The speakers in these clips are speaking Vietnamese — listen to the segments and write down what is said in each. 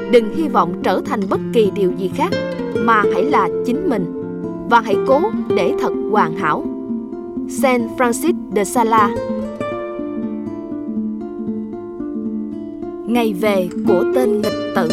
Đừng hy vọng trở thành bất kỳ điều gì khác, mà hãy là chính mình, và hãy cố để thật hoàn hảo. Saint Francis de Sales. Ngày về của tên nghịch tử.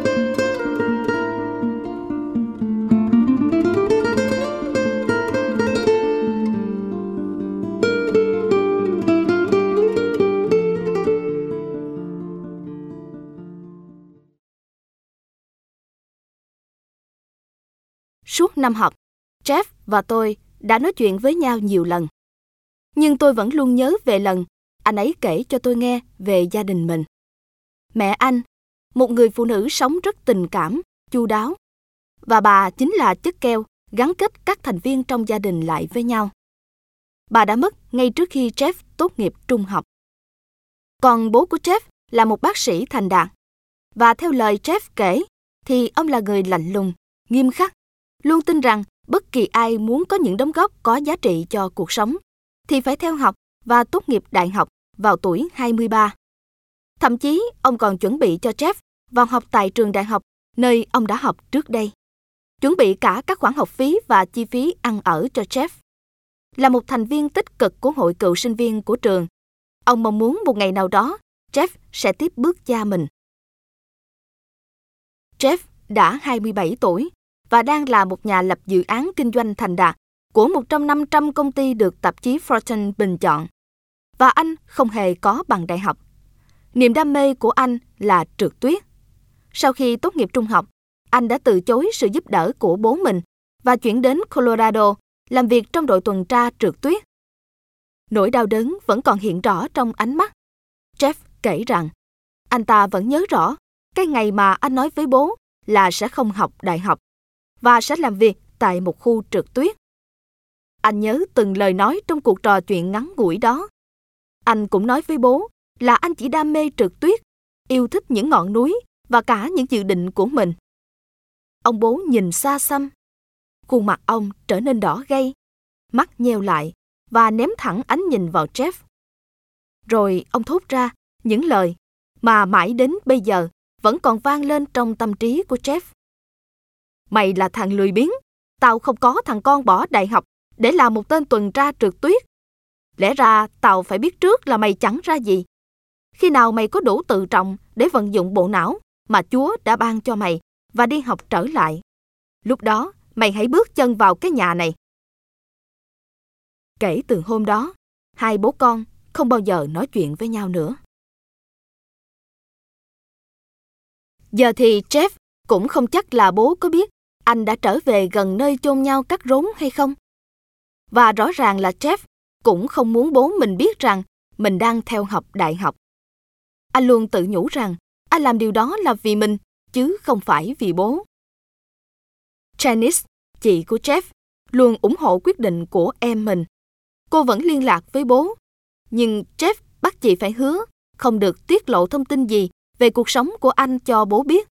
Suốt năm học, Jeff và tôi đã nói chuyện với nhau nhiều lần. Nhưng tôi vẫn luôn nhớ về lần anh ấy kể cho tôi nghe về gia đình mình. Mẹ anh, một người phụ nữ sống rất tình cảm, chu đáo, và bà chính là chất keo gắn kết các thành viên trong gia đình lại với nhau. Bà đã mất ngay trước khi Jeff tốt nghiệp trung học. Còn bố của Jeff là một bác sĩ thành đạt, và theo lời Jeff kể thì ông là người lạnh lùng, nghiêm khắc, luôn tin rằng bất kỳ ai muốn có những đóng góp có giá trị cho cuộc sống thì phải theo học và tốt nghiệp đại học vào tuổi 23. Thậm chí, ông còn chuẩn bị cho Jeff vào học tại trường đại học nơi ông đã học trước đây. Chuẩn bị cả các khoản học phí và chi phí ăn ở cho Jeff. Là một thành viên tích cực của hội cựu sinh viên của trường, ông mong muốn một ngày nào đó Jeff sẽ tiếp bước cha mình. Jeff đã 27 tuổi và đang là một nhà lập dự án kinh doanh thành đạt của một trong 500 công ty được tạp chí Fortune bình chọn. Và anh không hề có bằng đại học. Niềm đam mê của anh là trượt tuyết. Sau khi tốt nghiệp trung học, anh đã từ chối sự giúp đỡ của bố mình và chuyển đến Colorado làm việc trong đội tuần tra trượt tuyết. Nỗi đau đớn vẫn còn hiện rõ trong ánh mắt. Jeff kể rằng anh ta vẫn nhớ rõ cái ngày mà anh nói với bố là sẽ không học đại học và sẽ làm việc tại một khu trượt tuyết. Anh nhớ từng lời nói trong cuộc trò chuyện ngắn ngủi đó. Anh cũng nói với bố là anh chỉ đam mê trượt tuyết, yêu thích những ngọn núi và cả những dự định của mình. Ông bố nhìn xa xăm. Khuôn mặt ông trở nên đỏ gay, mắt nheo lại và ném thẳng ánh nhìn vào Jeff. Rồi ông thốt ra những lời mà mãi đến bây giờ vẫn còn vang lên trong tâm trí của Jeff. Mày là thằng lười biếng, tao không có thằng con bỏ đại học để làm một tên tuần tra trượt tuyết. Lẽ ra tao phải biết trước là mày chẳng ra gì. Khi nào mày có đủ tự trọng để vận dụng bộ não mà Chúa đã ban cho mày và đi học trở lại, lúc đó mày hãy bước chân vào cái nhà này. Kể từ hôm đó, hai bố con không bao giờ nói chuyện với nhau nữa. Giờ thì Jeff cũng không chắc là bố có biết anh đã trở về gần nơi chôn nhau cắt rốn hay không. Và rõ ràng là Jeff cũng không muốn bố mình biết rằng mình đang theo học đại học. Anh luôn tự nhủ rằng anh làm điều đó là vì mình, chứ không phải vì bố. Janice, chị của Jeff, luôn ủng hộ quyết định của em mình. Cô vẫn liên lạc với bố, nhưng Jeff bắt chị phải hứa không được tiết lộ thông tin gì về cuộc sống của anh cho bố biết.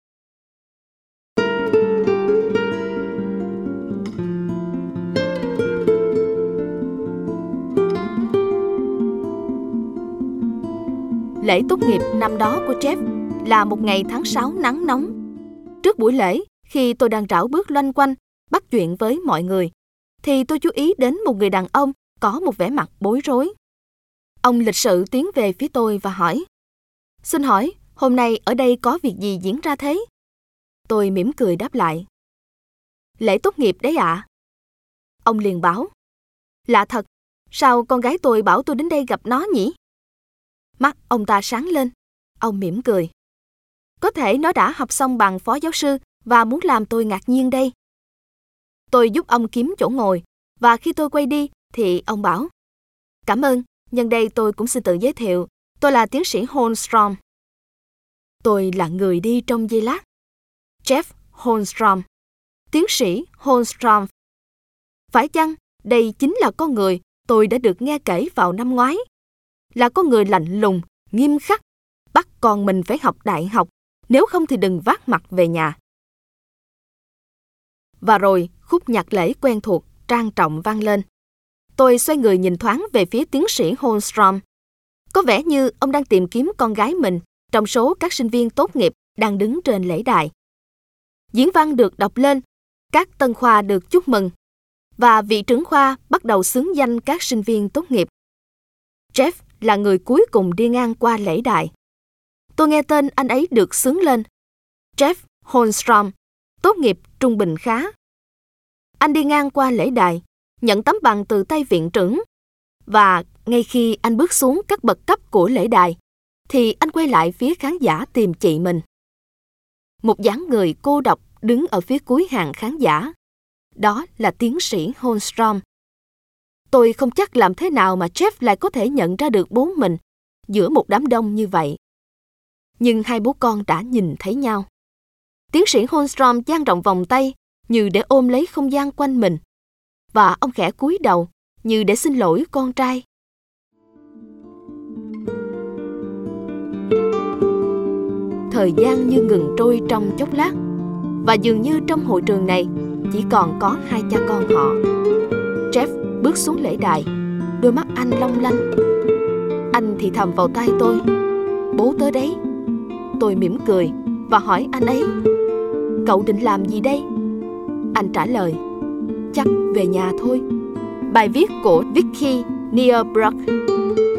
Lễ tốt nghiệp năm đó của Jeff là một ngày tháng 6 nắng nóng. Trước buổi lễ, khi tôi đang rảo bước loanh quanh, bắt chuyện với mọi người, thì tôi chú ý đến một người đàn ông có một vẻ mặt bối rối. Ông lịch sự tiến về phía tôi và hỏi: "Xin hỏi, hôm nay ở đây có việc gì diễn ra thế?" Tôi mỉm cười đáp lại: "Lễ tốt nghiệp đấy ạ." Ông liền bảo: "Lạ thật, sao con gái tôi bảo tôi đến đây gặp nó nhỉ?" Mắt ông ta sáng lên. Ông mỉm cười: "Có thể nó đã học xong bằng phó giáo sư và muốn làm tôi ngạc nhiên đây." Tôi giúp ông kiếm chỗ ngồi, và khi tôi quay đi thì ông bảo: "Cảm ơn, nhân đây tôi cũng xin tự giới thiệu, tôi là tiến sĩ Holmstrom." Tôi lặng người đi trong giây lát. Jeff Holmstrom, tiến sĩ Holmstrom. Phải chăng đây chính là con người tôi đã được nghe kể vào năm ngoái? Là con người lạnh lùng, nghiêm khắc, bắt con mình phải học đại học, nếu không thì đừng vác mặt về nhà. Và rồi khúc nhạc lễ quen thuộc, trang trọng vang lên. Tôi xoay người nhìn thoáng về phía tiến sĩ Holmstrom. Có vẻ như ông đang tìm kiếm con gái mình trong số các sinh viên tốt nghiệp đang đứng trên lễ đài. Diễn văn được đọc lên, các tân khoa được chúc mừng, và vị trưởng khoa bắt đầu xướng danh các sinh viên tốt nghiệp. Jeff là người cuối cùng đi ngang qua lễ đài. Tôi nghe tên anh ấy được xướng lên. Jeff Holmstrom, tốt nghiệp trung bình khá. Anh đi ngang qua lễ đài, nhận tấm bằng từ tay viện trưởng, và ngay khi anh bước xuống các bậc cấp của lễ đài, thì anh quay lại phía khán giả tìm chị mình. Một dáng người cô độc đứng ở phía cuối hàng khán giả. Đó là tiến sĩ Holmstrom. Tôi không chắc làm thế nào mà Jeff lại có thể nhận ra được bố mình giữa một đám đông như vậy. Nhưng hai bố con đã nhìn thấy nhau. Tiến sĩ Holmstrom dang rộng vòng tay như để ôm lấy không gian quanh mình, và ông khẽ cúi đầu như để xin lỗi con trai. Thời gian như ngừng trôi trong chốc lát, và dường như trong hội trường này chỉ còn có hai cha con họ. Jeff bước xuống lễ đài, đôi mắt anh long lanh. Anh thì thầm vào tai tôi: "Bố tới đấy." Tôi mỉm cười và hỏi anh ấy: "Cậu định làm gì đây?" Anh trả lời: "Chắc về nhà thôi." Bài viết của Vicky Nearbrook.